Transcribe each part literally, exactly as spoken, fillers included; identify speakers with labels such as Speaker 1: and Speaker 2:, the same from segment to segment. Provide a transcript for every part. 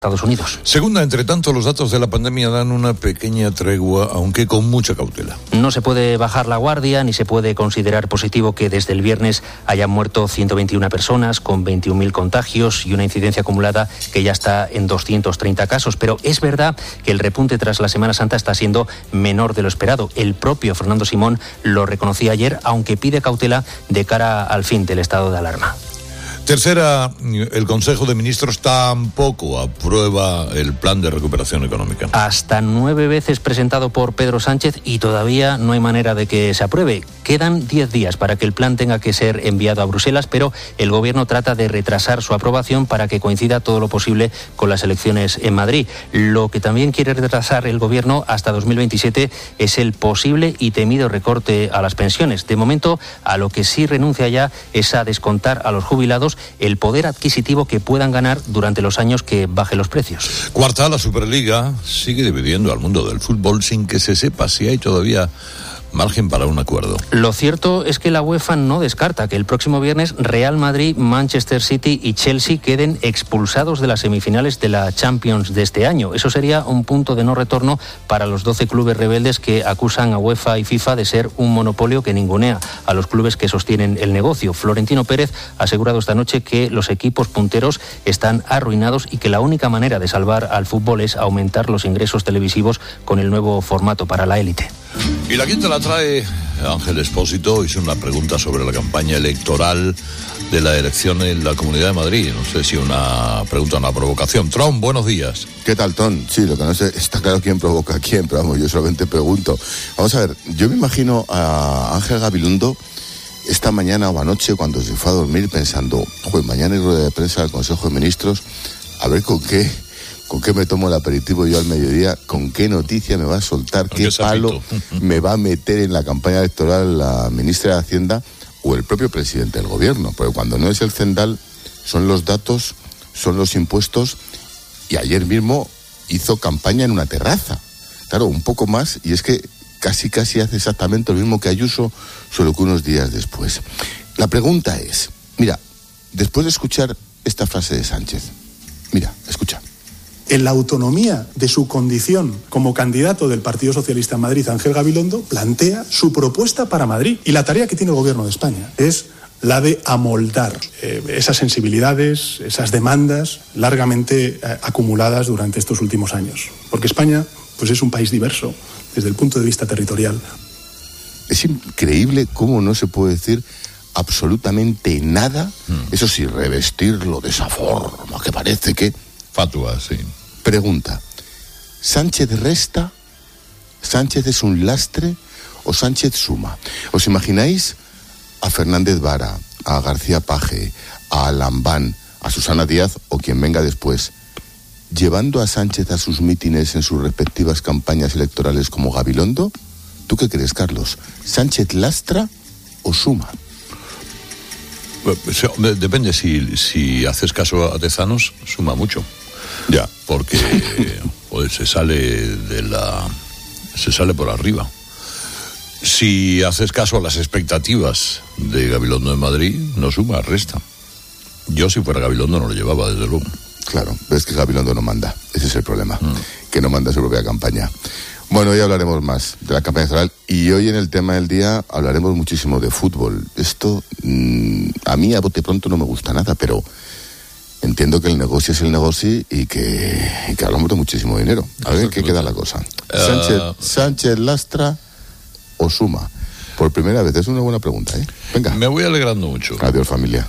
Speaker 1: Estados Unidos.
Speaker 2: Segunda, entre tanto, los datos de la pandemia dan una pequeña tregua, aunque con mucha cautela.
Speaker 1: No se puede bajar la guardia, ni se puede considerar positivo que desde el viernes hayan muerto ciento veintiuna personas, con veintiún mil contagios y una incidencia acumulada que ya está en doscientos treinta casos. Pero es verdad que el repunte tras la Semana Santa está siendo menor de lo esperado. El propio Fernando Simón lo reconocía ayer, aunque pide cautela de cara al fin del estado de alarma.
Speaker 2: Tercera, el Consejo de Ministros tampoco aprueba el plan de recuperación económica.
Speaker 1: Hasta nueve veces presentado por Pedro Sánchez y todavía no hay manera de que se apruebe. Quedan diez días para que el plan tenga que ser enviado a Bruselas, pero el Gobierno trata de retrasar su aprobación para que coincida todo lo posible con las elecciones en Madrid. Lo que también quiere retrasar el Gobierno hasta dos mil veintisiete es el posible y temido recorte a las pensiones. De momento, a lo que sí renuncia ya es a descontar a los jubilados el poder adquisitivo que puedan ganar durante los años que bajen los precios.
Speaker 2: Cuarta, la Superliga sigue dividiendo al mundo del fútbol sin que se sepa si hay todavía margen para un acuerdo.
Speaker 1: Lo cierto es que la UEFA no descarta que el próximo viernes Real Madrid, Manchester City y Chelsea queden expulsados de las semifinales de la Champions de este año. Eso sería un punto de no retorno para los doce clubes rebeldes que acusan a UEFA y FIFA de ser un monopolio que ningunea a los clubes que sostienen el negocio. Florentino Pérez ha asegurado esta noche que los equipos punteros están arruinados y que la única manera de salvar al fútbol es aumentar los ingresos televisivos con el nuevo formato para la élite.
Speaker 2: Y la quinta la trae Ángel Expósito. Hizo una pregunta sobre la campaña electoral de la elección en la Comunidad de Madrid. No sé si una pregunta o una provocación. Tron, buenos días.
Speaker 3: ¿Qué tal, Ton? Sí, lo que no sé, está claro quién provoca a quién, pero vamos, yo solamente pregunto. Vamos a ver, yo me imagino a Ángel Gabilondo esta mañana o anoche cuando se fue a dormir pensando, joder, mañana hay rueda de prensa del Consejo de Ministros, a ver con qué... ¿Con qué me tomo el aperitivo yo al mediodía? ¿Con qué noticia me va a soltar? ¿Qué palo me va a meter en la campaña electoral la ministra de Hacienda o el propio presidente del gobierno? Porque cuando no es el cendal, son los datos, son los impuestos, y ayer mismo hizo campaña en una terraza. Claro, un poco más, y es que casi casi hace exactamente lo mismo que Ayuso, solo que unos días después. La pregunta es, mira, después de escuchar esta frase de Sánchez, mira, escucha.
Speaker 4: En la autonomía de su condición como candidato del Partido Socialista en Madrid, Ángel Gabilondo plantea su propuesta para Madrid. Y la tarea que tiene el Gobierno de España es la de amoldar eh, esas sensibilidades, esas demandas largamente eh, acumuladas durante estos últimos años. Porque España, pues, es un país diverso desde el punto de vista territorial.
Speaker 3: Es increíble cómo no se puede decir absolutamente nada, mm. eso sí, revestirlo de esa forma que parece que...
Speaker 2: Fatua, sí.
Speaker 3: Pregunta, ¿Sánchez resta? ¿Sánchez es un lastre o Sánchez suma? ¿Os imagináis a Fernández Vara, a García Paje, a Lambán, a Susana Díaz o quien venga después, llevando a Sánchez a sus mítines en sus respectivas campañas electorales como Gabilondo? ¿Tú qué crees, Carlos? ¿Sánchez lastra o suma?
Speaker 2: Depende, si, si haces caso a Tezanos, suma mucho.
Speaker 3: Ya.
Speaker 2: Porque pues, se sale de la. se sale por arriba. Si haces caso a las expectativas de Gabilondo en Madrid, no suma, resta. Yo, si fuera Gabilondo, no lo llevaba, desde luego.
Speaker 3: Claro, pero es que Gabilondo no manda. Ese es el problema, mm. que no manda su propia campaña. Bueno, hoy hablaremos más de la campaña electoral y hoy en el tema del día hablaremos muchísimo de fútbol. Esto mmm, a mí a bote pronto no me gusta nada, pero entiendo que el negocio es el negocio y que, y que hablamos de muchísimo dinero. A ver qué queda la cosa. Uh... Sánchez, Sánchez lastra o suma. Por primera vez, es una buena pregunta, ¿eh? Venga.
Speaker 2: Me voy alegrando mucho.
Speaker 3: Adiós, familia.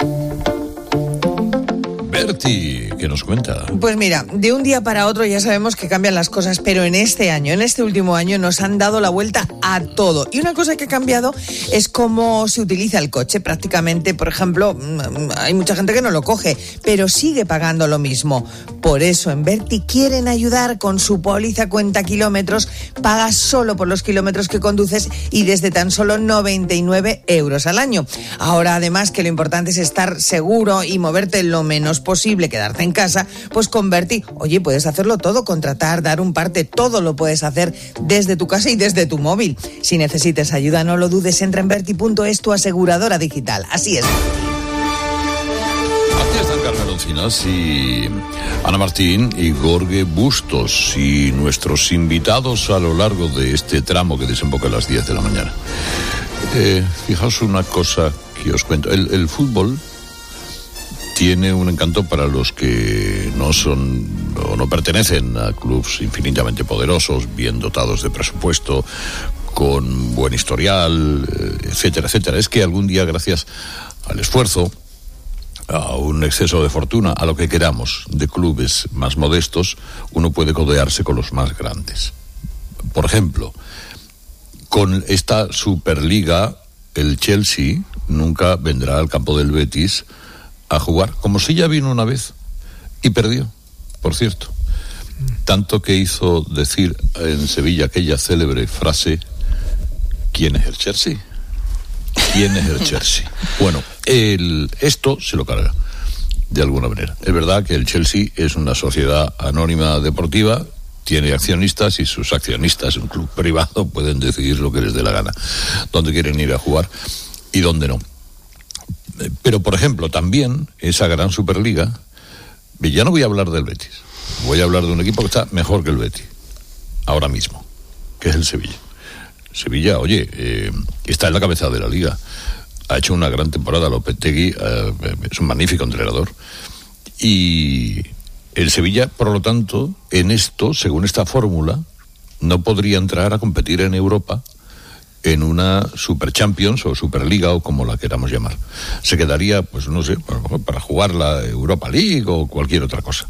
Speaker 2: Berti, ¿qué nos cuenta?
Speaker 5: Pues mira, de un día para otro ya sabemos que cambian las cosas, pero en este año, en este último año, nos han dado la vuelta a todo. Y una cosa que ha cambiado es cómo se utiliza el coche. Prácticamente, por ejemplo, hay mucha gente que no lo coge, pero sigue pagando lo mismo. Por eso en Berti quieren ayudar con su póliza cuenta kilómetros. Pagas solo por los kilómetros que conduces y desde tan solo noventa y nueve euros al año. Ahora, además, que lo importante es estar seguro y moverte lo menos posible, quedarte en casa, pues con Berti, oye, puedes hacerlo todo, contratar, dar un parte, todo lo puedes hacer desde tu casa y desde tu móvil. Si necesitas ayuda, no lo dudes, entra en Berti punto es, tu aseguradora digital. Así es.
Speaker 2: Aquí está el Carmen Bárcenas y Ana Martín y Jorge Bustos y nuestros invitados a lo largo de este tramo que desemboca a las diez de la mañana. Eh, fijaos una cosa que os cuento. El, el fútbol tiene un encanto para los que no son o no pertenecen a clubes infinitamente poderosos, bien dotados de presupuesto, con buen historial, etcétera, etcétera. Es que algún día, gracias al esfuerzo, a un exceso de fortuna, a lo que queramos, de clubes más modestos, uno puede codearse con los más grandes. Por ejemplo, con esta Superliga, el Chelsea nunca vendrá al campo del Betis a jugar, como si ya vino una vez y perdió, por cierto. Tanto que hizo decir en Sevilla aquella célebre frase: ¿quién es el Chelsea? ¿Quién es el Chelsea? Bueno, el, esto se lo carga, de alguna manera. Es verdad que el Chelsea es una sociedad anónima deportiva, tiene accionistas y sus accionistas, un club privado, pueden decidir lo que les dé la gana, dónde quieren ir a jugar y dónde no. Pero, por ejemplo, también esa gran Superliga, ya no voy a hablar del Betis, voy a hablar de un equipo que está mejor que el Betis, ahora mismo, que es el Sevilla. Sevilla, oye, eh, está en la cabeza de la liga, ha hecho una gran temporada. Lopetegui eh, es un magnífico entrenador, y el Sevilla, por lo tanto, en esto, según esta fórmula, no podría entrar a competir en Europa en una Super Champions o Superliga o como la queramos llamar. Se quedaría, pues no sé, para, para jugar la Europa League o cualquier otra cosa.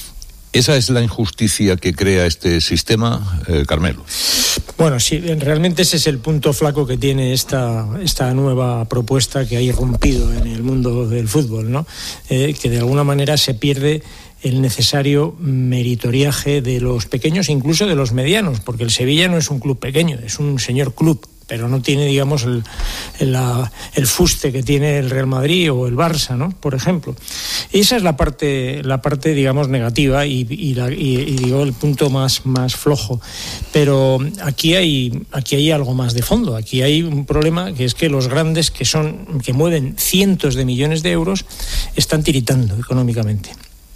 Speaker 2: ¿Esa es la injusticia que crea este sistema, eh, Carmelo?
Speaker 6: Bueno, sí, realmente ese es el punto flaco que tiene esta, esta nueva propuesta que ha irrumpido en el mundo del fútbol, ¿no? Eh, que de alguna manera se pierde el necesario meritoriaje de los pequeños, incluso de los medianos, porque el Sevilla no es un club pequeño, es un señor club, pero no tiene, digamos, el, el, la, el fuste que tiene el Real Madrid o el Barça, ¿no? Por ejemplo. Esa es la parte, la parte digamos, negativa y, y, la, y, y digo, el punto más, más flojo. Pero aquí hay, aquí hay algo más de fondo. Aquí hay un problema, que es que los grandes, que son, que mueven cientos de millones de euros, están tiritando económicamente.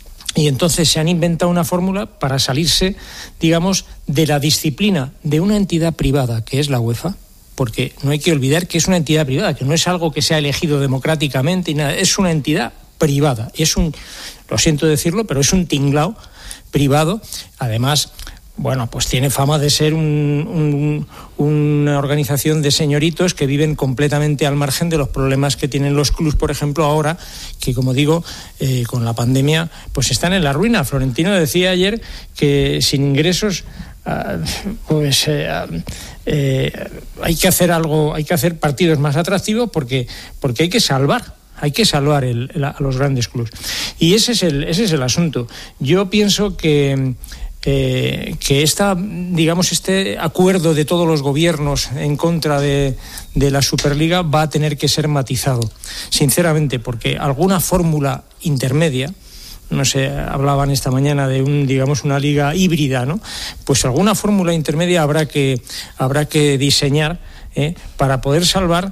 Speaker 6: Y entonces se han inventado una fórmula para salirse, digamos, de la disciplina de una entidad privada, que es la UEFA, porque no hay que olvidar que es una entidad privada, que no es algo que se ha elegido democráticamente y nada, es una entidad privada, es un, lo siento decirlo, pero es un tinglao privado. Además, bueno, pues tiene fama de ser un, un, una organización de señoritos que viven completamente al margen de los problemas que tienen los clubs, por ejemplo, ahora, que como digo, eh, con la pandemia, pues están en la ruina. Florentino decía ayer que sin ingresos, uh, pues eh, eh, hay que hacer algo, hay que hacer partidos más atractivos porque, porque hay que salvar. Hay que salvar el, el, a los grandes clubs. Y ese es el, ese es el asunto. Yo pienso que Eh, que esta, digamos, este acuerdo de todos los gobiernos en contra de, de la Superliga va a tener que ser matizado, sinceramente, porque alguna fórmula intermedia, no sé, hablaban esta mañana de un, digamos, una liga híbrida, ¿no? Pues alguna fórmula intermedia habrá que habrá que diseñar eh, para poder salvar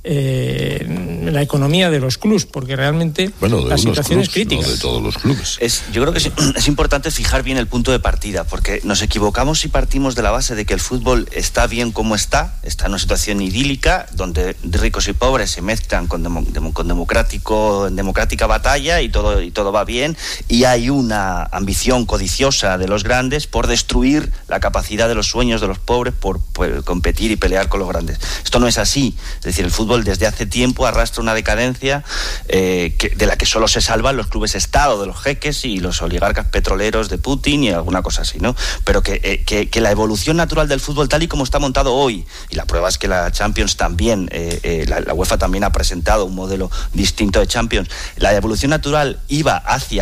Speaker 6: Eh, la economía de los clubes, porque realmente
Speaker 2: bueno, de
Speaker 6: la situación
Speaker 2: clubs,
Speaker 6: es crítica.
Speaker 2: No de todos los clubes.
Speaker 7: Es, yo creo que es, es importante fijar bien el punto de partida, porque nos equivocamos si partimos de la base de que el fútbol está bien como está, está en una situación idílica, donde ricos y pobres se mezclan con, demo, con democrático, democrática batalla y todo, y todo va bien, y hay una ambición codiciosa de los grandes por destruir la capacidad de los sueños de los pobres por, por competir y pelear con los grandes. Esto no es así, es decir, el fútbol desde hace tiempo arrastra una decadencia eh, que, de la que solo se salvan los clubes Estado de los jeques y los oligarcas petroleros de Putin y alguna cosa así, ¿no? Pero que, eh, que, que la evolución natural del fútbol tal y como está montado hoy, y la prueba es que la Champions también, eh, eh, la, la UEFA también ha presentado un modelo distinto de Champions, la evolución natural iba hacia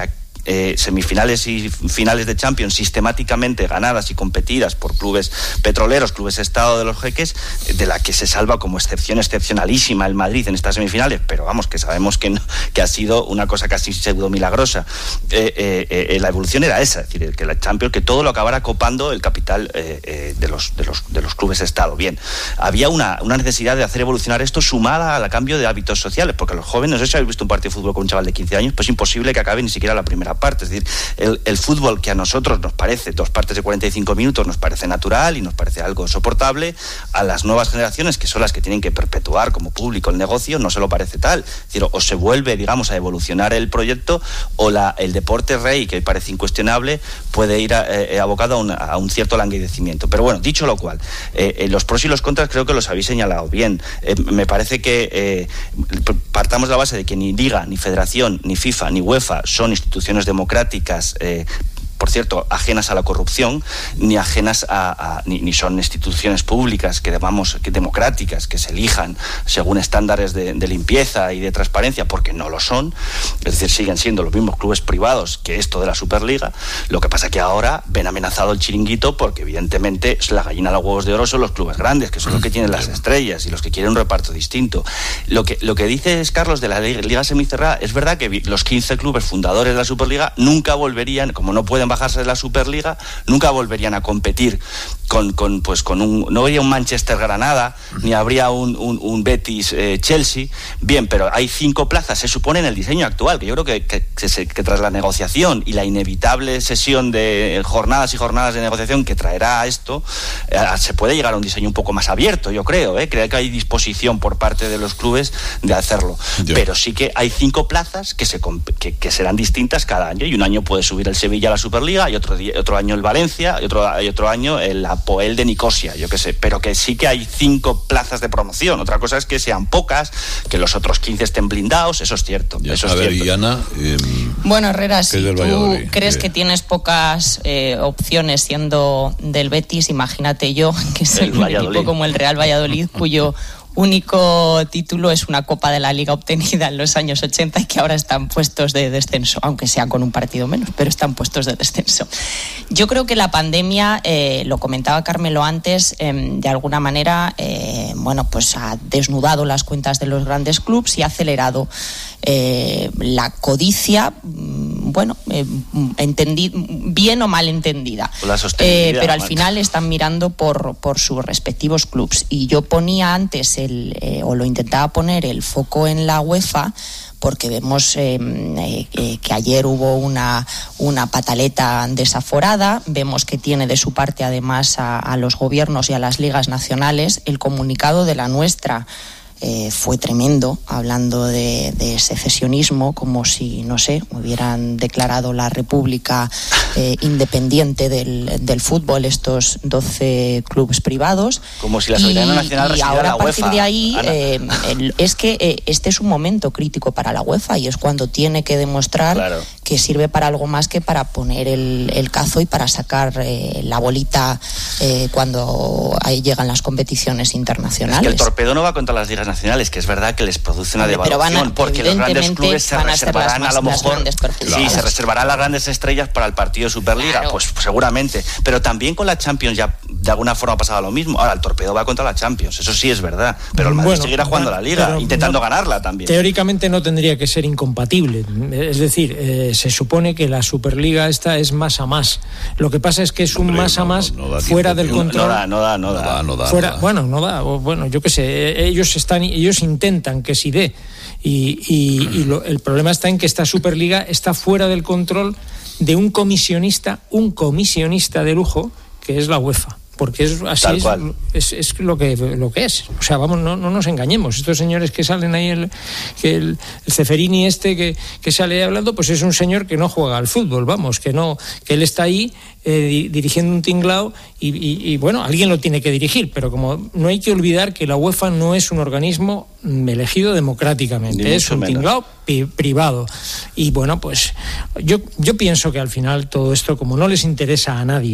Speaker 7: eh, semifinales y finales de Champions sistemáticamente ganadas y competidas por clubes petroleros, clubes estado de los jeques, de la que se salva como excepción excepcionalísima el Madrid en estas semifinales, pero vamos, que sabemos que, no, que ha sido una cosa casi pseudo milagrosa. Eh, eh, eh, la evolución era esa, es decir, que la Champions, que todo lo acabara copando el capital eh, eh, de, los, de, los, de los clubes estado. Bien, había una, una necesidad de hacer evolucionar esto sumada al cambio de hábitos sociales, porque los jóvenes, no sé si habéis visto un partido de fútbol con un chaval de quince años, pues es imposible que acabe ni siquiera la primera parte. Es decir, el, el fútbol que a nosotros nos parece dos partes de cuarenta y cinco minutos nos parece natural y nos parece algo soportable, a las nuevas generaciones, que son las que tienen que perpetuar como público el negocio, no se lo parece tal. Es decir, o se vuelve, digamos, a evolucionar el proyecto, o la, el deporte rey, que parece incuestionable, puede ir a, eh, abocado a un, a un cierto languidecimiento. Pero bueno, dicho lo cual, eh, eh, los pros y los contras creo que los habéis señalado bien. Eh, me parece que eh, partamos de la base de que ni Liga, ni Federación, ni FIFA, ni UEFA son instituciones democráticas, eh, por cierto, ajenas a la corrupción, ni ajenas a, a ni, ni son instituciones públicas que vamos, que democráticas, que se elijan según estándares de, de limpieza y de transparencia, porque no lo son. Es decir, siguen siendo los mismos clubes privados que esto de la Superliga. Lo que pasa que ahora ven amenazado el chiringuito, porque evidentemente la gallina de los huevos de oro son los clubes grandes, que son los que tienen las estrellas y los que quieren un reparto distinto. Lo que, lo que dices, Carlos, de la Liga semicerrada, es verdad que los quince clubes fundadores de la Superliga nunca volverían, como no pueden bajarse de la Superliga, nunca volverían a competir con, con pues con un, no habría un Manchester Granada, ni habría un, un, un Betis eh, Chelsea. Bien, pero hay cinco plazas, se supone, en el diseño actual, que yo creo que, que, que, que tras la negociación y la inevitable sesión de jornadas y jornadas de negociación que traerá esto, eh, se puede llegar a un diseño un poco más abierto, yo creo, eh, creo que hay disposición por parte de los clubes de hacerlo. Yo. Pero sí que hay cinco plazas que, se, que, que serán distintas cada año, y un año puede subir el Sevilla a la Superliga, y otro, día, otro año el Valencia, y otro, y otro año el Apoel de Nicosia, yo qué sé, pero que sí que hay cinco plazas de promoción. Otra cosa es que sean pocas, que los otros quince estén blindados, eso es cierto.
Speaker 2: Ya,
Speaker 7: eso
Speaker 2: a
Speaker 7: es
Speaker 2: ver,
Speaker 7: cierto.
Speaker 2: y Ana, eh,
Speaker 8: bueno, Herrera, si tú
Speaker 2: Valladolid,
Speaker 8: crees
Speaker 2: eh.
Speaker 8: que tienes pocas eh, opciones siendo del Betis, imagínate yo, que soy de un equipo como el Real Valladolid, cuyo único título es una Copa de la Liga obtenida en los años ochenta y que ahora están puestos de descenso, aunque sea con un partido menos, pero están puestos de descenso. Yo creo que la pandemia, eh, lo comentaba Carmelo antes, eh, de alguna manera, eh, bueno, pues ha desnudado las cuentas de los grandes clubes y ha acelerado eh, la codicia, bueno, eh, entendí, bien o mal entendida,
Speaker 7: la sostenibilidad,
Speaker 8: eh, pero al
Speaker 7: man. final
Speaker 8: están mirando por, por sus respectivos clubes. Y yo ponía antes el, eh, o lo intentaba poner el foco en la UEFA, porque vemos eh, eh, que ayer hubo una, una pataleta desaforada, vemos que tiene de su parte además a, a los gobiernos y a las ligas nacionales. El comunicado de la nuestra Eh, fue tremendo, hablando de, de secesionismo, como si, no sé, hubieran declarado la república eh, independiente del, del fútbol, estos doce clubes privados.
Speaker 7: Como si la soberanía nacional
Speaker 8: y, y
Speaker 7: residiera
Speaker 8: ahora
Speaker 7: en la
Speaker 8: a partir
Speaker 7: UEFA,
Speaker 8: de ahí, eh, el, es que eh, este es un momento crítico para la UEFA y es cuando tiene que demostrar
Speaker 7: claro.
Speaker 8: que sirve para algo más que para poner el, el cazo y para sacar eh, la bolita eh, cuando ahí llegan las competiciones internacionales.
Speaker 7: Es que el torpedo no va contra las ligas nacionales, que es verdad que les produce una
Speaker 8: Pero
Speaker 7: devaluación,
Speaker 8: van a,
Speaker 7: porque los grandes clubes se reservarán
Speaker 8: más,
Speaker 7: a lo mejor, sí, se reservarán las grandes estrellas para el partido de Superliga, claro. pues, pues seguramente, pero también con la Champions ya de alguna forma ha pasado lo mismo. Ahora el torpedo va contra la Champions, eso sí es verdad, pero el Madrid
Speaker 6: bueno,
Speaker 7: seguirá jugando
Speaker 6: bueno,
Speaker 7: la Liga,
Speaker 6: pero,
Speaker 7: intentando
Speaker 6: no,
Speaker 7: ganarla también.
Speaker 6: Teóricamente no tendría que ser incompatible, es decir, eh, se supone que la Superliga esta es más a más. Lo que pasa es que es un
Speaker 2: Hombre,
Speaker 6: más a
Speaker 2: no,
Speaker 6: más
Speaker 2: no, no
Speaker 6: fuera del
Speaker 7: no,
Speaker 6: control.
Speaker 7: No da, no da, no da.
Speaker 2: No da, no da,
Speaker 6: fuera,
Speaker 2: no da.
Speaker 6: Bueno, no da, o, bueno, yo qué sé, ellos están, ellos intentan que sí dé. Y, y, y lo, el problema está en que esta Superliga está fuera del control de un comisionista, un comisionista de lujo, que es la UEFA. Porque es así es, es, es lo que lo que es. O sea, vamos, no, no nos engañemos. Estos señores que salen ahí, el, que el, el Ceferini este que, que sale ahí hablando, pues es un señor que no juega al fútbol, vamos, que no, que él está ahí eh, di, dirigiendo un tinglao y, y, y bueno, alguien lo tiene que dirigir, pero como no hay que olvidar que la UEFA no es un organismo elegido democráticamente,
Speaker 7: Ni
Speaker 6: es un
Speaker 7: menos.
Speaker 6: tinglao pi, privado. Y bueno, pues yo, yo pienso que al final todo esto, como no les interesa a nadie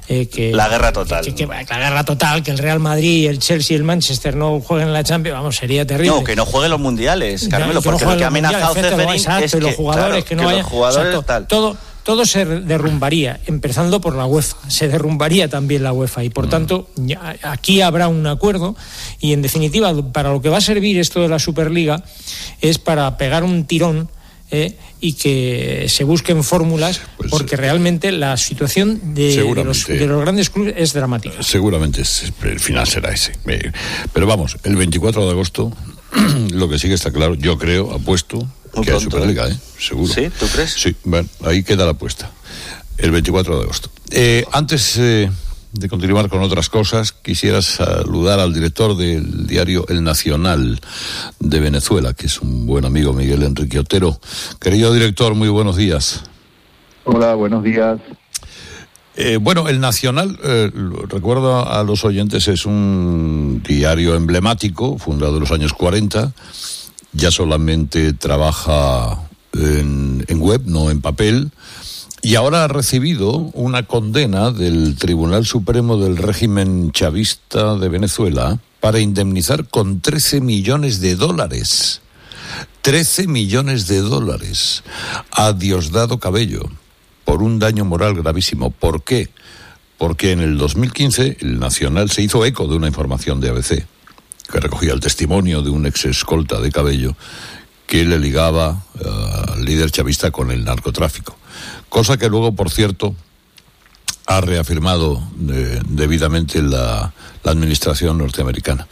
Speaker 6: eh, que
Speaker 7: la guerra total.
Speaker 6: Que, que, que, la guerra total, que el Real Madrid, el Chelsea y el Manchester no jueguen en la Champions, vamos, sería terrible.
Speaker 7: No, que no jueguen los mundiales, Carmelo, porque lo que ha amenazado Ceferín es que,
Speaker 6: los jugadores
Speaker 7: claro,
Speaker 6: que no
Speaker 7: que
Speaker 6: vayan,
Speaker 7: los jugadores
Speaker 6: o sea, to,
Speaker 7: tal.
Speaker 6: todo todo se derrumbaría, empezando por la UEFA, se derrumbaría también la UEFA y por mm. tanto aquí habrá un acuerdo y en definitiva para lo que va a servir esto de la Superliga es para pegar un tirón eh, y que se busquen fórmulas pues, porque realmente la situación de, de, los, de los grandes clubes es dramática.
Speaker 2: Seguramente es, el final será ese. Pero vamos, el veinticuatro de agosto lo que sí que está claro, yo creo, apuesto
Speaker 7: Muy
Speaker 2: que hay
Speaker 7: pronto,
Speaker 2: Superliga, ¿eh? Seguro.
Speaker 7: ¿Sí? ¿Tú crees?
Speaker 2: Sí, bueno, ahí queda la apuesta. El veinticuatro de agosto. Eh, antes eh, de continuar con otras cosas, quisiera saludar al director del diario El Nacional de Venezuela, que es un buen amigo, Miguel Enrique Otero. Querido director, muy buenos días.
Speaker 9: Hola, buenos días.
Speaker 2: Eh, bueno, El Nacional, eh, recuerdo a los oyentes, es un diario emblemático, fundado en los años cuarenta. Ya solamente trabaja en, en web, no en papel, y ahora ha recibido una condena del Tribunal Supremo del régimen chavista de Venezuela para indemnizar con trece millones de dólares. trece millones de dólares a Diosdado Cabello por un daño moral gravísimo. ¿Por qué? Porque en el dos mil quince el Nacional se hizo eco de una información de A B C que recogía el testimonio de un ex escolta de Cabello que le ligaba uh, al líder chavista con el narcotráfico. Cosa que luego, por cierto, ha reafirmado eh, debidamente la, la administración norteamericana.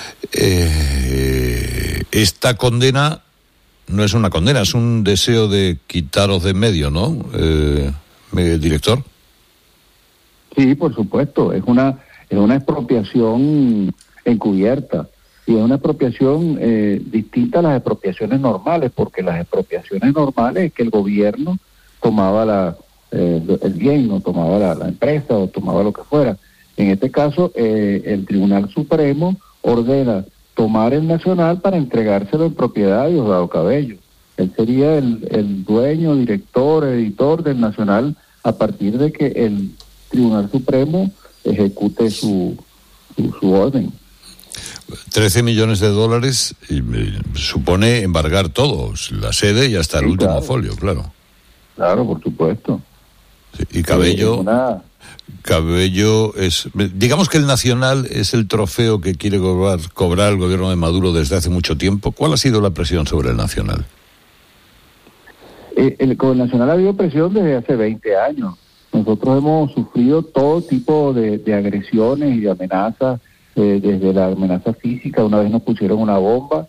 Speaker 2: Eh, esta condena no es una condena, es un deseo de quitaros de en medio, ¿no, eh, director?
Speaker 9: Sí, por supuesto, es una, es una expropiación encubierta y es una expropiación eh, distinta a las expropiaciones normales, porque las expropiaciones normales es que el gobierno tomaba la eh, el bien, no tomaba la, la empresa o tomaba lo que fuera. En este caso, eh, el Tribunal Supremo ordena tomar el Nacional para entregárselo en propiedad a Diosdado Cabello. Él sería el, el dueño, director, editor del Nacional a partir de que el Tribunal Supremo ejecute su, su, su orden.
Speaker 2: trece millones de dólares y, eh, supone embargar todo, la sede y hasta el sí, último claro. folio, claro.
Speaker 9: Claro, por supuesto.
Speaker 2: Sí, y Cabello...
Speaker 9: Eh, una...
Speaker 2: Cabello es... Digamos que el Nacional es el trofeo que quiere cobrar, cobrar el gobierno de Maduro desde hace mucho tiempo. ¿Cuál ha sido la presión sobre el Nacional?
Speaker 9: Eh, el, con el Nacional ha habido presión desde hace veinte años. Nosotros hemos sufrido todo tipo de, de agresiones y de amenazas, eh, desde la amenaza física. Una vez nos pusieron una bomba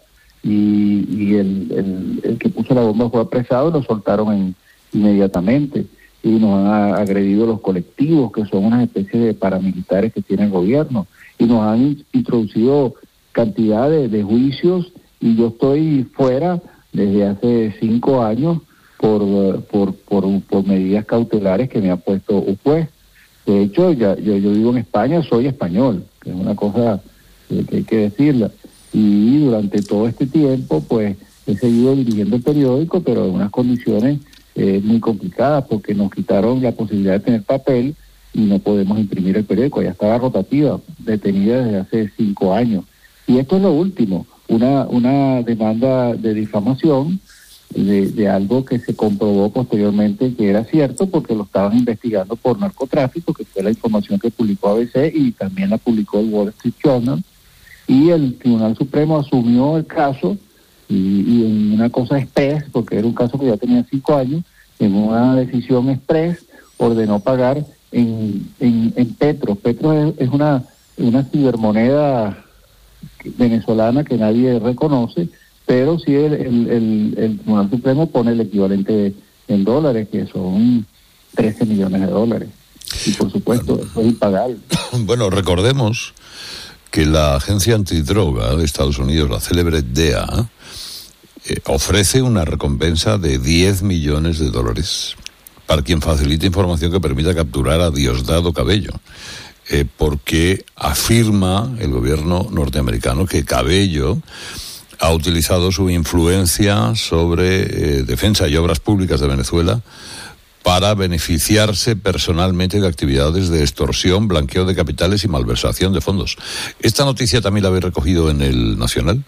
Speaker 9: y, y el, el, el que puso la bomba fue apresado y lo soltaron en, inmediatamente. Y nos han agredido los colectivos, que son una especie de paramilitares que tiene el gobierno. Y nos han introducido cantidad de, de juicios y yo estoy fuera desde hace cinco años por por por, por medidas cautelares que me ha puesto un juez. De hecho, ya, yo, yo vivo en España, soy español, que es una cosa que, que hay que decirla. Y durante todo este tiempo, pues, he seguido dirigiendo el periódico, pero en unas condiciones eh, muy complicadas, porque nos quitaron la posibilidad de tener papel y no podemos imprimir el periódico. Ya estaba rotativa, detenida desde hace cinco años. Y esto es lo último, una, una demanda de difamación De, de algo que se comprobó posteriormente que era cierto, porque lo estaban investigando por narcotráfico, que fue la información que publicó A B C y también la publicó el Wall Street Journal, y el Tribunal Supremo asumió el caso y, y en una cosa express, porque era un caso que ya tenía cinco años, en una decisión express ordenó pagar en, en, en Petro. Petro es, es una, una cibermoneda venezolana que nadie reconoce, pero sí el, el, el, el Tribunal Supremo pone el equivalente en dólares, que son trece millones de dólares. Y por supuesto, bueno, eso es impagable.
Speaker 2: Bueno, recordemos que la agencia antidroga de Estados Unidos, la célebre D E A, eh, ofrece una recompensa de diez millones de dólares para quien facilite información que permita capturar a Diosdado Cabello. Eh, porque afirma el gobierno norteamericano que Cabello ha utilizado su influencia sobre eh, defensa y obras públicas de Venezuela para beneficiarse personalmente de actividades de extorsión, blanqueo de capitales y malversación de fondos. ¿Esta noticia también la habéis recogido en el Nacional?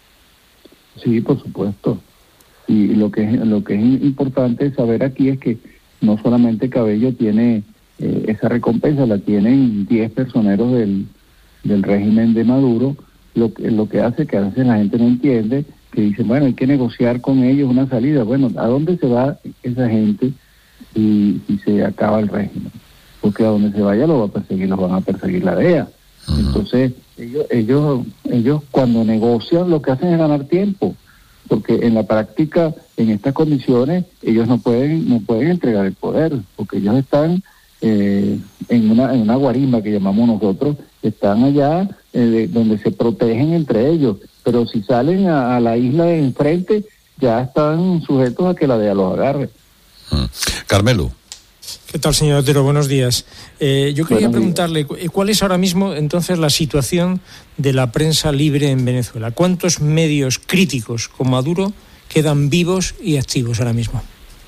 Speaker 9: Sí, por supuesto. Y lo que es, lo que es importante saber aquí es que no solamente Cabello tiene eh, esa recompensa, la tienen diez personeros del, del régimen de Maduro, lo que, lo que hace que a veces la gente no entiende, que dicen, bueno, hay que negociar con ellos una salida. Bueno, ¿a dónde se va esa gente si, si se acaba el régimen? Porque a donde se vaya lo va a perseguir, los van a perseguir la D E A. Uh-huh. Entonces, ellos, ellos, ellos cuando negocian lo que hacen es ganar tiempo, porque en la práctica, en estas condiciones, ellos no pueden, no pueden entregar el poder, porque ellos están eh, en una, en una guarimba que llamamos nosotros, están allá eh, de, donde se protegen entre ellos, pero si salen a, a la isla de enfrente, ya están sujetos a que la D E A los agarre.
Speaker 2: Uh-huh. Carmelo.
Speaker 6: ¿Qué tal, señor Otero? Buenos días. Eh, yo quería preguntarle, ¿cuál es ahora mismo entonces la situación de la prensa libre en Venezuela? ¿Cuántos medios críticos con Maduro quedan vivos y activos ahora mismo?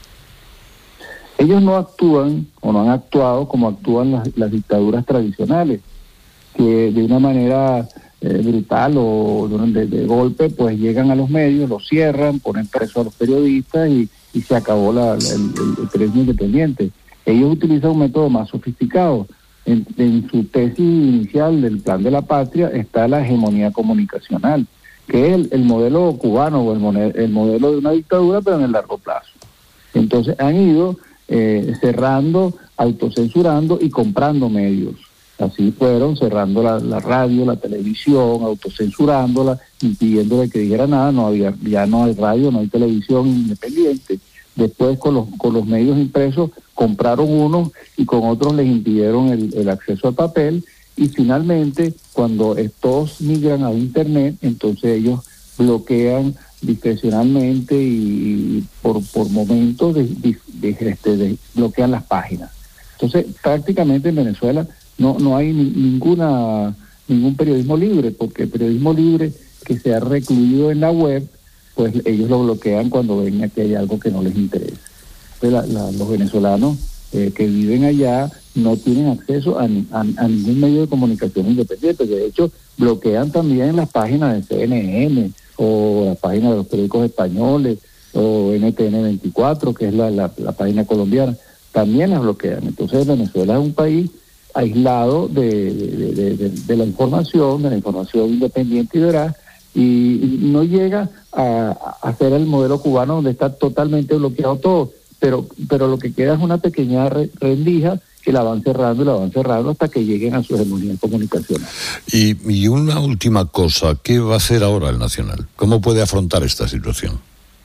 Speaker 9: Ellos no actúan o no han actuado como actúan las, las dictaduras tradicionales, que de una manera eh, brutal o de, de golpe pues llegan a los medios, los cierran, ponen preso a los periodistas y, y se acabó la, la, el, el periodismo independiente. Ellos utilizan un método más sofisticado. En, en su tesis inicial del Plan de la Patria está la hegemonía comunicacional, que es el, el modelo cubano o el, moner, el modelo de una dictadura, pero en el largo plazo. Entonces han ido eh, cerrando, autocensurando y comprando medios. Así fueron cerrando la, la radio, la televisión, autocensurándola, impidiéndole que dijera nada. No había, ya no hay radio, no hay televisión independiente. Después con los con los medios impresos compraron unos y con otros les impidieron el, el acceso al papel, y finalmente cuando estos migran a internet, entonces ellos bloquean discrecionalmente y, y por por momentos de, de, de, este, de, bloquean las páginas. Entonces prácticamente en Venezuela no no hay ni, ninguna ningún periodismo libre, porque el periodismo libre que se ha recluido en la web, pues ellos lo bloquean cuando ven que hay algo que no les interesa. La, la, los venezolanos eh, que viven allá no tienen acceso a, a, a ningún medio de comunicación independiente. De hecho, bloquean también las páginas de C N N o las páginas de los periódicos españoles o N T N veinticuatro, que es la, la, la página colombiana. También las bloquean. Entonces Venezuela es un país aislado de, de, de, de, de la información, de la información independiente y veraz, y, y no llega a, a hacer el modelo cubano donde está totalmente bloqueado todo, pero pero lo que queda es una pequeña re, rendija que la van cerrando y la van cerrando hasta que lleguen a su hegemonía comunicacional.
Speaker 2: Y, y una última cosa, ¿qué va a hacer ahora el Nacional? ¿Cómo puede afrontar esta situación?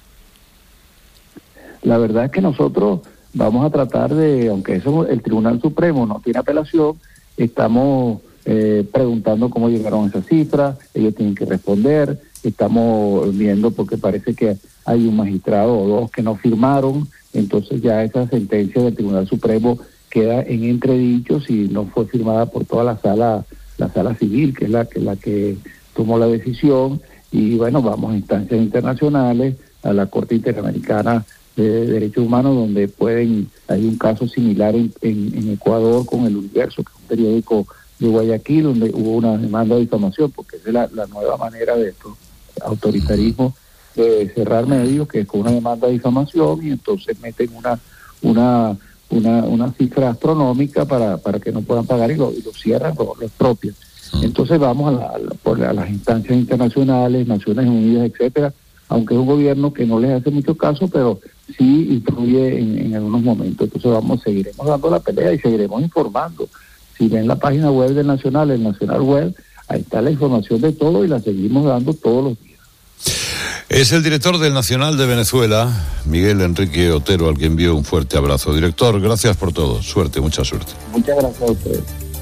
Speaker 9: La verdad es que nosotros vamos a tratar de, aunque eso el Tribunal Supremo no tiene apelación, estamos eh, preguntando cómo llegaron a esas cifras, ellos tienen que responder, estamos viendo porque parece que hay un magistrado o dos que no firmaron, entonces ya esa sentencia del Tribunal Supremo queda en entredicho si no fue firmada por toda la sala, la sala civil, que es la que la que tomó la decisión, y bueno, vamos a instancias internacionales, a la Corte Interamericana de Derechos Humanos, donde pueden, hay un caso similar en, en, en Ecuador con El Universo, que es un periódico de Guayaquil, donde hubo una demanda de difamación, porque esa es la, la nueva manera de esto, autoritarismo, de cerrar medios, que es con una demanda de difamación, y entonces meten una una una, una cifra astronómica para, para que no puedan pagar y lo, y lo cierran, lo, lo expropian. Entonces vamos a, la, a, la, por a las instancias internacionales, Naciones Unidas, etcétera, aunque es un gobierno que no les hace mucho caso, pero sí influye en, en algunos momentos. Entonces vamos, seguiremos dando la pelea y seguiremos informando. Si ven la página web del Nacional, el Nacional Web, ahí está la información de todo y la seguimos dando todos los días.
Speaker 2: Es el director del Nacional de Venezuela, Miguel Enrique Otero, al que envío un fuerte abrazo. Director, gracias por todo. Suerte, mucha suerte.
Speaker 9: Muchas gracias a ustedes.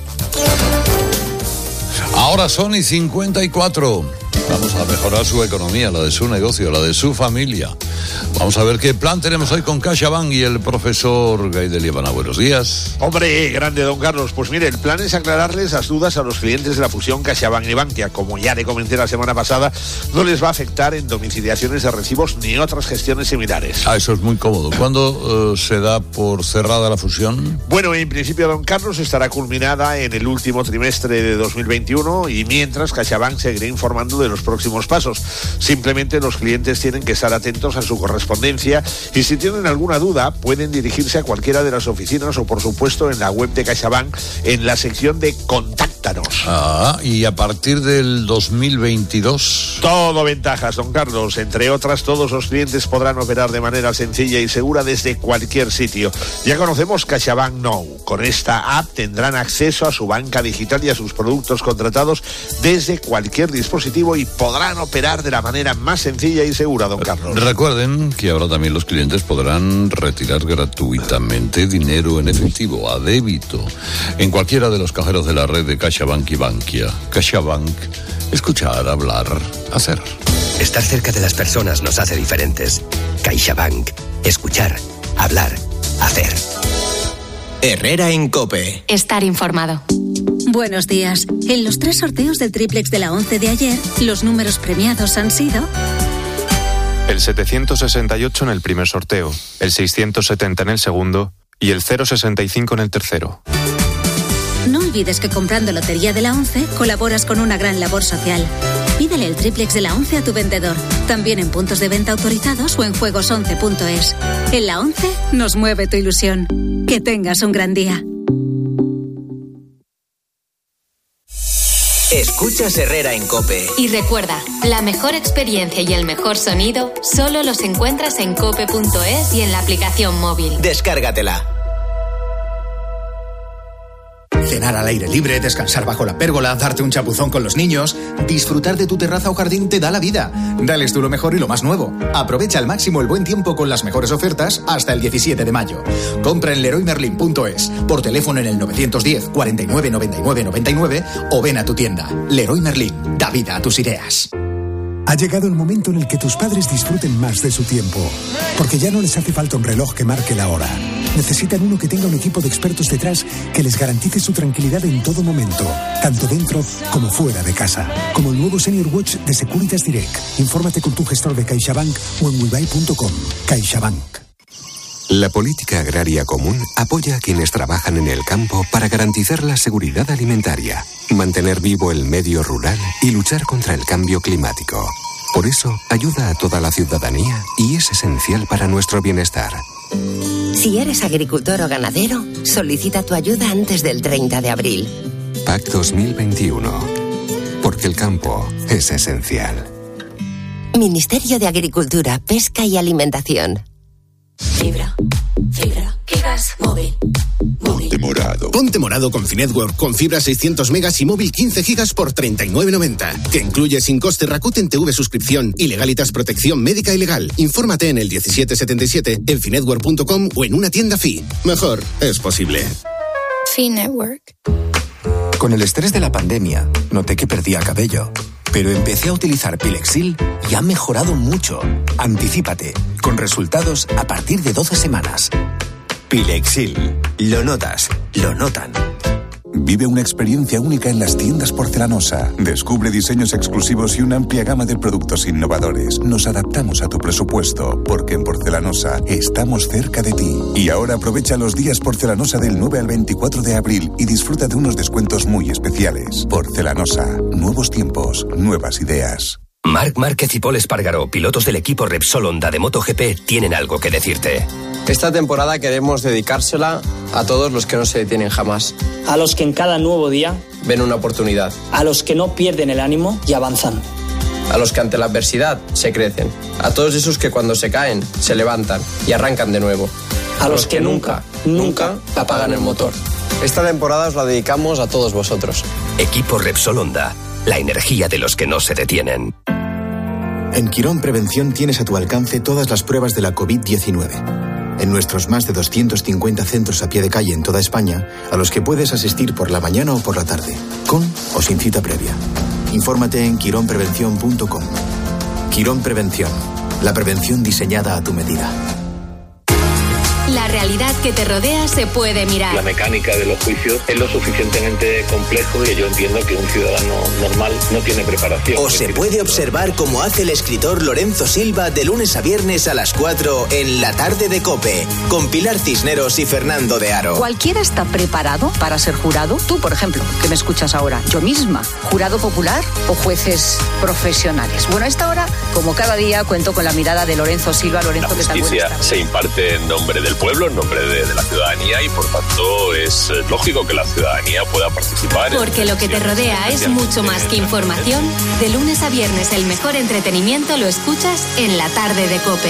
Speaker 2: Ahora son y cincuenta y cuatro. Vamos a mejorar su economía, la de su negocio, la de su familia. Vamos a ver qué plan tenemos hoy con CaixaBank y el profesor Gaidel Ivana. Buenos días.
Speaker 10: Hombre, grande don Carlos. Pues mire, el plan es aclararles las dudas a los clientes de la fusión CaixaBank y Bankia. Como ya le comenté la semana pasada, no les va a afectar en domiciliaciones de recibos ni otras gestiones similares.
Speaker 2: Ah, eso es muy cómodo. ¿Cuándo uh, se da por cerrada la fusión?
Speaker 10: Bueno, en principio, don Carlos, estará culminada en el último trimestre de dos mil veintiuno y mientras CaixaBank seguirá informando de los próximos pasos. Simplemente los clientes tienen que estar atentos a su correspondencia y si tienen alguna duda pueden dirigirse a cualquiera de las oficinas o por supuesto en la web de CaixaBank en la sección de Contáctanos.
Speaker 2: Ah, y a partir del dos mil veintidós...
Speaker 10: Todo ventajas, don Carlos. Entre otras, todos los clientes podrán operar de manera sencilla y segura desde cualquier sitio. Ya conocemos CaixaBank Now. Con esta app tendrán acceso a su banca digital y a sus productos contratados desde cualquier dispositivo y podrán operar de la manera más sencilla y segura, don Carlos.
Speaker 2: Recuerden que ahora también los clientes podrán retirar gratuitamente dinero en efectivo, a débito, en cualquiera de los cajeros de la red de CaixaBank y Bankia. CaixaBank, escuchar, hablar, hacer.
Speaker 11: Estar cerca de las personas nos hace diferentes. CaixaBank, escuchar, hablar, hacer.
Speaker 12: Herrera en COPE.
Speaker 13: Estar informado.
Speaker 14: Buenos días. En los tres sorteos del triplex de la once de ayer, los números premiados han sido...
Speaker 15: El setecientos sesenta y ocho en el primer sorteo, el seiscientos setenta en el segundo y el cero sesenta y cinco en el tercero.
Speaker 14: No olvides que comprando Lotería de la once colaboras con una gran labor social. Pídele el triplex de la once a tu vendedor, también en puntos de venta autorizados o en juegos once punto es. En la once nos mueve tu ilusión. Que tengas un gran día.
Speaker 12: Escuchas Herrera en COPE.
Speaker 13: Y recuerda, la mejor experiencia y el mejor sonido solo los encuentras en cope punto es y en la aplicación móvil.
Speaker 12: Descárgatela.
Speaker 16: Cenar al aire libre, descansar bajo la pérgola, darte un chapuzón con los niños, disfrutar de tu terraza o jardín te da la vida. Dales tú lo mejor y lo más nuevo. Aprovecha al máximo el buen tiempo con las mejores ofertas hasta el diecisiete de mayo. Compra en leroy merlin punto es, por teléfono en el novecientos diez, cuarenta y nueve, noventa y nueve, noventa y nueve o ven a tu tienda. Leroy Merlin, da vida a tus ideas.
Speaker 17: Ha llegado el momento en el que tus padres disfruten más de su tiempo, porque ya no les hace falta un reloj que marque la hora. Necesitan uno que tenga un equipo de expertos detrás que les garantice su tranquilidad en todo momento, tanto dentro como fuera de casa. Como el nuevo Senior Watch de Securitas Direct. Infórmate con tu gestor de CaixaBank o en webuy punto com. CaixaBank.
Speaker 18: La política agraria común apoya a quienes trabajan en el campo para garantizar la seguridad alimentaria, mantener vivo el medio rural y luchar contra el cambio climático. Por eso, ayuda a toda la ciudadanía y es esencial para nuestro bienestar.
Speaker 19: Si eres agricultor o ganadero, solicita tu ayuda antes del treinta de abril.
Speaker 18: P A C dos mil veintiuno. Porque el campo es esencial.
Speaker 19: Ministerio de Agricultura, Pesca y Alimentación.
Speaker 20: Fibra, fibra, gigas, móvil.
Speaker 21: Ponte morado. Ponte morado con Finetwork, con fibra seiscientos megas y móvil quince gigas por treinta y nueve noventa. Que incluye sin coste Rakuten T V suscripción y Legalitas protección médica y legal. Infórmate en el diecisiete setenta y siete, en finetwork punto com o en una tienda Fi. Mejor es posible.
Speaker 20: Finetwork.
Speaker 22: Con el estrés de la pandemia, noté que perdía cabello. Pero empecé a utilizar Pilexil y ha mejorado mucho. Anticípate, con resultados a partir de doce semanas. Pilexil. Lo notas, lo notan.
Speaker 23: Vive una experiencia única en las tiendas Porcelanosa. Descubre diseños exclusivos y una amplia gama de productos innovadores. Nos adaptamos a tu presupuesto, porque en Porcelanosa estamos cerca de ti. Y ahora aprovecha los días Porcelanosa del nueve al veinticuatro de abril y disfruta de unos descuentos muy especiales. Porcelanosa. Nuevos tiempos, nuevas ideas.
Speaker 11: Marc Márquez y Pol Espargaró, pilotos del equipo Repsol Honda de MotoGP, tienen algo que decirte.
Speaker 24: Esta temporada queremos dedicársela a todos los que no se detienen jamás.
Speaker 25: A los que en cada nuevo día
Speaker 24: ven una oportunidad.
Speaker 25: A los que no pierden el ánimo y avanzan.
Speaker 24: A los que ante la adversidad se crecen. A todos esos que cuando se caen, se levantan y arrancan de nuevo.
Speaker 25: A, a los, los que, que nunca, nunca apagan el motor.
Speaker 24: Esta temporada os la dedicamos a todos vosotros.
Speaker 11: Equipo Repsol Honda, la energía de los que no se detienen.
Speaker 22: En Quirón Prevención tienes a tu alcance todas las pruebas de la covid diecinueve. En nuestros más de doscientos cincuenta centros a pie de calle en toda España, a los que puedes asistir por la mañana o por la tarde, con o sin cita previa. Infórmate en quirón prevención punto com. Quirón Prevención. La prevención diseñada a tu medida.
Speaker 13: La realidad que te rodea se puede mirar.
Speaker 1: La mecánica de los juicios es lo suficientemente complejo que yo entiendo que un ciudadano normal no tiene preparación.
Speaker 12: O se puede observar como hace el escritor Lorenzo Silva de lunes a viernes a las cuatro en La Tarde de COPE, con Pilar Cisneros y Fernando de Aro.
Speaker 3: ¿Cualquiera está preparado para ser jurado? Tú, por ejemplo, que me escuchas ahora, yo misma, jurado popular o jueces profesionales. Bueno, a esta hora, como cada día, cuento con la mirada de Lorenzo Silva. Lorenzo,
Speaker 4: la justicia se imparte en nombre del pueblo, en nombre de, de la ciudadanía, y por tanto es lógico que la ciudadanía pueda participar.
Speaker 13: Porque lo que te rodea es mucho más que información. De lunes a viernes el mejor entretenimiento lo escuchas en La Tarde de COPE.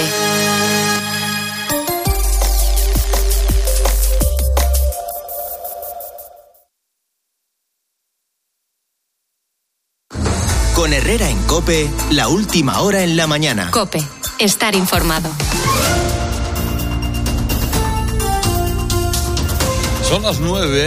Speaker 12: Con Herrera en COPE, la última hora en la mañana.
Speaker 13: COPE, estar informado.
Speaker 2: Son las nueve.